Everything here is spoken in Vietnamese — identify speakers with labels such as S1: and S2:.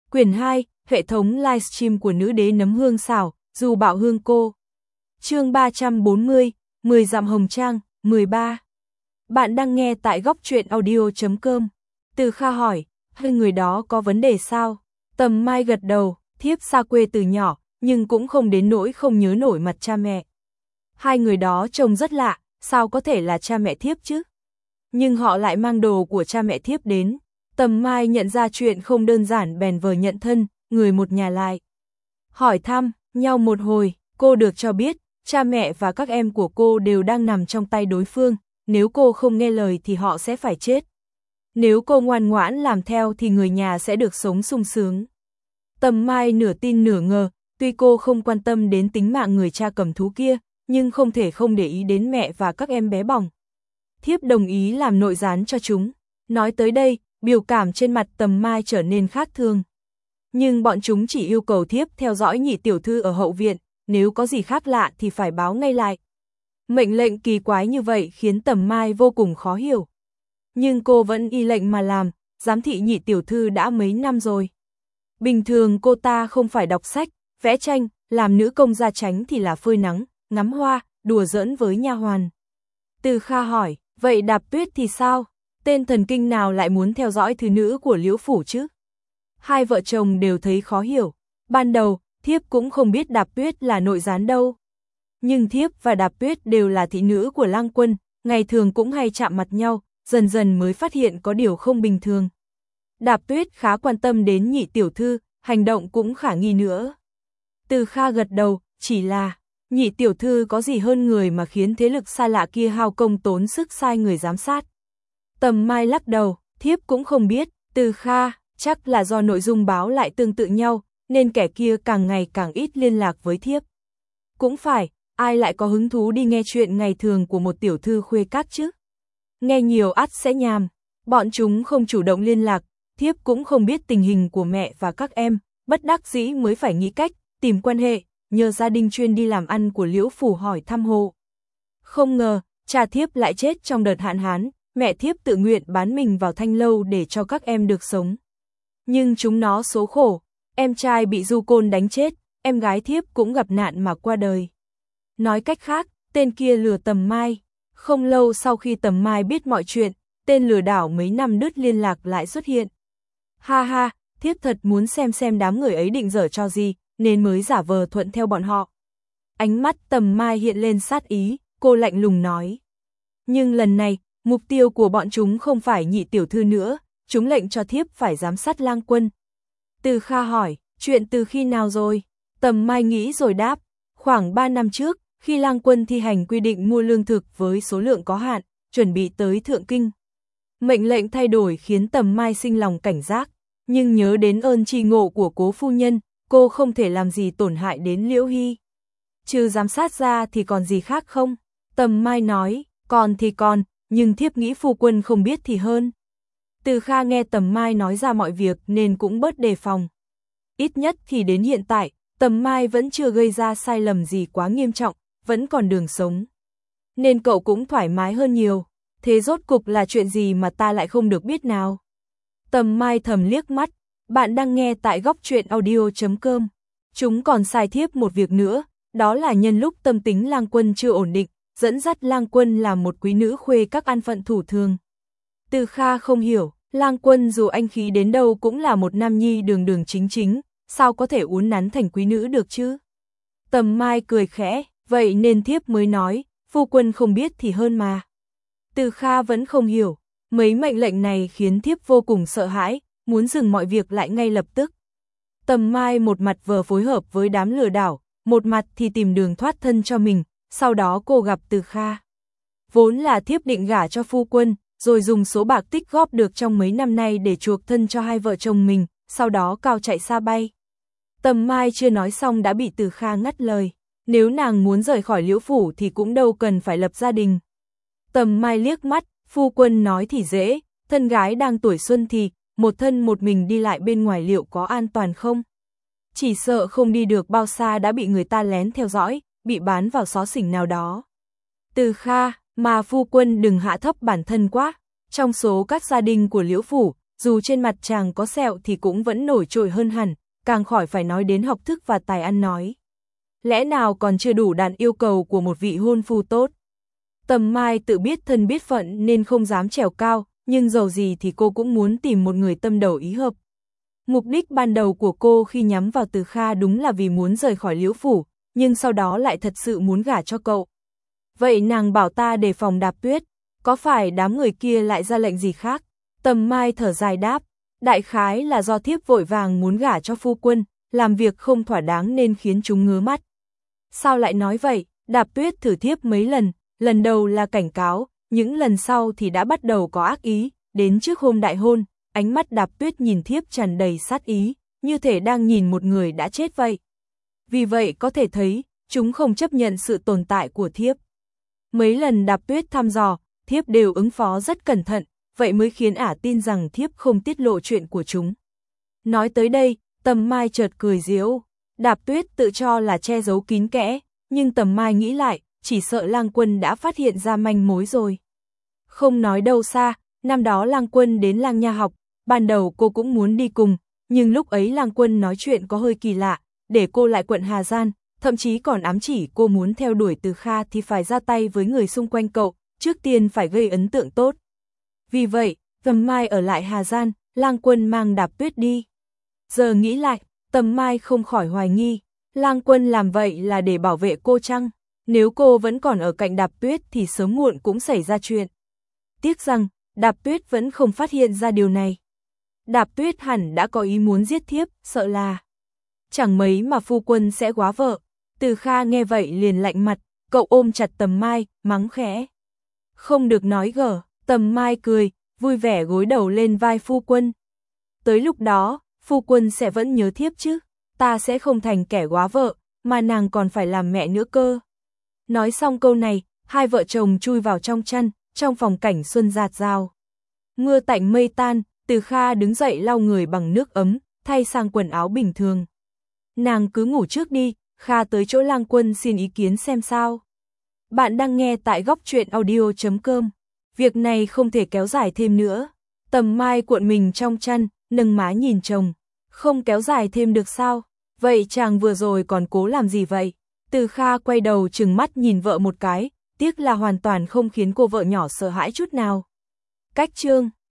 S1: Quyển 2, hệ thống livestream của nữ đế nấm hương xảo, dù bạo hương cô. Chương 340, 10 dặm hồng trang, 13. Bạn đang nghe tại góc truyện audio.com. Từ Kha hỏi, hai người đó có vấn đề sao? Tầm Mai gật đầu, thiếp xa quê từ nhỏ, nhưng cũng không đến nỗi không nhớ nổi mặt cha mẹ. Hai người đó trông rất lạ, sao có thể là cha mẹ thiếp chứ? Nhưng họ lại mang đồ của cha mẹ thiếp đến. Tầm Mai nhận ra chuyện không đơn giản bèn vờ nhận thân, người một nhà lại. Hỏi thăm nhau một hồi, cô được cho biết, cha mẹ và các em của cô đều đang nằm trong tay đối phương, nếu cô không nghe lời thì họ sẽ phải chết. Nếu cô ngoan ngoãn làm theo thì người nhà sẽ được sống sung sướng. Tầm Mai nửa tin nửa ngờ, tuy cô không quan tâm đến tính mạng người cha cầm thú kia, nhưng không thể không để ý đến mẹ và các em bé bỏng. Thiếp đồng ý làm nội gián cho chúng. Nói tới đây, biểu cảm trên mặt Tầm Mai trở nên khác thường. Nhưng bọn chúng chỉ yêu cầu thiếp theo dõi nhị tiểu thư ở hậu viện, nếu có gì khác lạ thì phải báo ngay lại. Mệnh lệnh kỳ quái như vậy khiến Tầm Mai vô cùng khó hiểu. Nhưng cô vẫn y lệnh mà làm, giám thị nhị tiểu thư đã mấy năm rồi. Bình thường cô ta không phải đọc sách, vẽ tranh, làm nữ công gia chánh thì là phơi nắng, ngắm hoa, đùa giỡn với nha hoàn. Từ Kha hỏi, vậy Đạp Tuyết thì sao? Tên thần kinh nào lại muốn theo dõi thứ nữ của Liễu Phủ chứ? Hai vợ chồng đều thấy khó hiểu. Ban đầu, thiếp cũng không biết Đạp Tuyết là nội gián đâu. Nhưng thiếp và Đạp Tuyết đều là thị nữ của Lang Quân, ngày thường cũng hay chạm mặt nhau, dần dần mới phát hiện có điều không bình thường. Đạp Tuyết khá quan tâm đến nhị tiểu thư, hành động cũng khả nghi nữa. Từ Kha gật đầu, chỉ là, nhị tiểu thư có gì hơn người mà khiến thế lực xa lạ kia hao công tốn sức sai người giám sát. Tầm Mai lắc đầu, thiếp cũng không biết. Từ Kha, chắc là do nội dung báo lại tương tự nhau, nên kẻ kia càng ngày càng ít liên lạc với thiếp. Cũng phải, ai lại có hứng thú đi nghe chuyện ngày thường của một tiểu thư khuê các chứ? Nghe nhiều ắt sẽ nhàm, bọn chúng không chủ động liên lạc, thiếp cũng không biết tình hình của mẹ và các em, bất đắc dĩ mới phải nghĩ cách, tìm quan hệ, nhờ gia đình chuyên đi làm ăn của Liễu Phủ hỏi thăm hộ. Không ngờ, cha thiếp lại chết trong đợt hạn hán, mẹ thiếp tự nguyện bán mình vào thanh lâu để cho các em được sống. Nhưng chúng nó số khổ, em trai bị du côn đánh chết, em gái thiếp cũng gặp nạn mà qua đời. Nói cách khác, tên kia lừa Tầm Mai. Không lâu sau khi Tầm Mai biết mọi chuyện, tên lừa đảo mấy năm đứt liên lạc lại xuất hiện. Ha ha, thiếp thật muốn xem đám người ấy định giở cho gì, nên mới giả vờ thuận theo bọn họ. Ánh mắt Tầm Mai hiện lên sát ý, cô lạnh lùng nói. Nhưng lần này, mục tiêu của bọn chúng không phải nhị tiểu thư nữa, chúng lệnh cho thiếp phải giám sát Lang Quân. Từ Kha hỏi, chuyện từ khi nào rồi? Tầm Mai nghĩ rồi đáp, khoảng 3 năm trước, khi Lang Quân thi hành quy định mua lương thực với số lượng có hạn, chuẩn bị tới Thượng Kinh. Mệnh lệnh thay đổi khiến Tầm Mai sinh lòng cảnh giác, nhưng nhớ đến ơn tri ngộ của cố phu nhân, cô không thể làm gì tổn hại đến Liễu Hy. Trừ giám sát ra thì còn gì khác không? Tầm Mai nói, còn thì còn, nhưng thiếp nghĩ phu quân không biết thì hơn. Từ Kha nghe Tầm Mai nói ra mọi việc nên cũng bớt đề phòng. Ít nhất thì đến hiện tại, Tầm Mai vẫn chưa gây ra sai lầm gì quá nghiêm trọng, vẫn còn đường sống. Nên cậu cũng thoải mái hơn nhiều. Thế rốt cục là chuyện gì mà ta lại không được biết nào? Tầm Mai thầm liếc mắt, bạn đang nghe tại góc truyện audio.com. Chúng còn sai thiếp một việc nữa, đó là nhân lúc tâm tính Lang Quân chưa ổn định, dẫn dắt Lang Quân làm một quý nữ khuê các an phận thủ thường. Từ Kha không hiểu, Lang Quân dù anh khí đến đâu cũng là một nam nhi đường đường chính chính, sao có thể uốn nắn thành quý nữ được chứ? Tầm Mai cười khẽ, vậy nên thiếp mới nói, phu quân không biết thì hơn mà. Từ Kha vẫn không hiểu, mấy mệnh lệnh này khiến thiếp vô cùng sợ hãi, muốn dừng mọi việc lại ngay lập tức. Tầm Mai một mặt vừa phối hợp với đám lừa đảo, một mặt thì tìm đường thoát thân cho mình, sau đó cô gặp Từ Kha. Vốn là thiếp định gả cho phu quân, rồi dùng số bạc tích góp được trong mấy năm nay để chuộc thân cho hai vợ chồng mình, sau đó cao chạy xa bay. Tầm Mai chưa nói xong đã bị Từ Kha ngắt lời, nếu nàng muốn rời khỏi Liễu Phủ thì cũng đâu cần phải lập gia đình. Tầm Mai liếc mắt, phu quân nói thì dễ, thân gái đang tuổi xuân thì, một thân một mình đi lại bên ngoài liệu có an toàn không? Chỉ sợ không đi được bao xa đã bị người ta lén theo dõi, bị bán vào xó xỉnh nào đó. Từ Kha, mà phu quân đừng hạ thấp bản thân quá, trong số các gia đình của Liễu Phủ, dù trên mặt chàng có sẹo thì cũng vẫn nổi trội hơn hẳn, càng khỏi phải nói đến học thức và tài ăn nói. Lẽ nào còn chưa đủ đạt yêu cầu của một vị hôn phu tốt. Tầm Mai tự biết thân biết phận nên không dám trèo cao, nhưng dầu gì thì cô cũng muốn tìm một người tâm đầu ý hợp. Mục đích ban đầu của cô khi nhắm vào Từ Kha đúng là vì muốn rời khỏi Liễu phủ, nhưng sau đó lại thật sự muốn gả cho cậu. Vậy nàng bảo ta đề phòng Đạp Tuyết, có phải đám người kia lại ra lệnh gì khác? Tầm Mai thở dài đáp, đại khái là do thiếp vội vàng muốn gả cho phu quân, làm việc không thỏa đáng nên khiến chúng ngứa mắt. Sao lại nói vậy? Đạp Tuyết thử thiếp mấy lần, lần đầu là cảnh cáo, những lần sau thì đã bắt đầu có ác ý, đến trước hôm đại hôn, ánh mắt Đạp Tuyết nhìn thiếp tràn đầy sát ý, như thể đang nhìn một người đã chết vậy. Vì vậy có thể thấy, chúng không chấp nhận sự tồn tại của thiếp. Mấy lần Đạp Tuyết thăm dò, thiếp đều ứng phó rất cẩn thận, vậy mới khiến ả tin rằng thiếp không tiết lộ chuyện của chúng. Nói tới đây, Tầm Mai chợt cười giễu, Đạp Tuyết tự cho là che giấu kín kẽ, nhưng Tầm Mai nghĩ lại, chỉ sợ Lang Quân đã phát hiện ra manh mối rồi. Không nói đâu xa, năm đó Lang Quân đến Lang Nha học, ban đầu cô cũng muốn đi cùng, nhưng lúc ấy Lang Quân nói chuyện có hơi kỳ lạ, để cô lại quận Hà Gian, thậm chí còn ám chỉ cô muốn theo đuổi Từ Kha thì phải ra tay với người xung quanh cậu, trước tiên phải gây ấn tượng tốt. Vì vậy, Tầm Mai ở lại Hà Gian, Lang Quân mang Đạp Tuyết đi. Giờ nghĩ lại, Tầm Mai không khỏi hoài nghi, Lang Quân làm vậy là để bảo vệ cô chăng? Nếu cô vẫn còn ở cạnh Đạp Tuyết thì sớm muộn cũng xảy ra chuyện. Tiếc rằng, Đạp Tuyết vẫn không phát hiện ra điều này. Đạp Tuyết hẳn đã có ý muốn giết thiếp, sợ là chẳng mấy mà phu quân sẽ góa vợ. Từ Kha nghe vậy liền lạnh mặt, cậu ôm chặt Tầm Mai, mắng khẽ. Không được nói gở, Tầm Mai cười, vui vẻ gối đầu lên vai phu quân. Tới lúc đó, phu quân sẽ vẫn nhớ thiếp chứ, ta sẽ không thành kẻ góa vợ, mà nàng còn phải làm mẹ nữa cơ. Nói xong câu này, hai vợ chồng chui vào trong chăn, trong phòng cảnh xuân rạt rào. Mưa tạnh mây tan, Từ Kha đứng dậy lau người bằng nước ấm, thay sang quần áo bình thường. Nàng cứ ngủ trước đi, Kha tới chỗ Lang Quân xin ý kiến xem sao. Bạn đang nghe tại góc truyện audio.com. Việc này không thể kéo dài thêm nữa. Tầm Mai cuộn mình trong chăn, nâng má nhìn chồng. Không kéo dài thêm được sao? Vậy chàng vừa rồi còn cố làm gì vậy? Từ Kha quay đầu trừng mắt nhìn vợ một cái, tiếc là hoàn toàn không khiến cô vợ nhỏ sợ hãi chút nào. Cách chương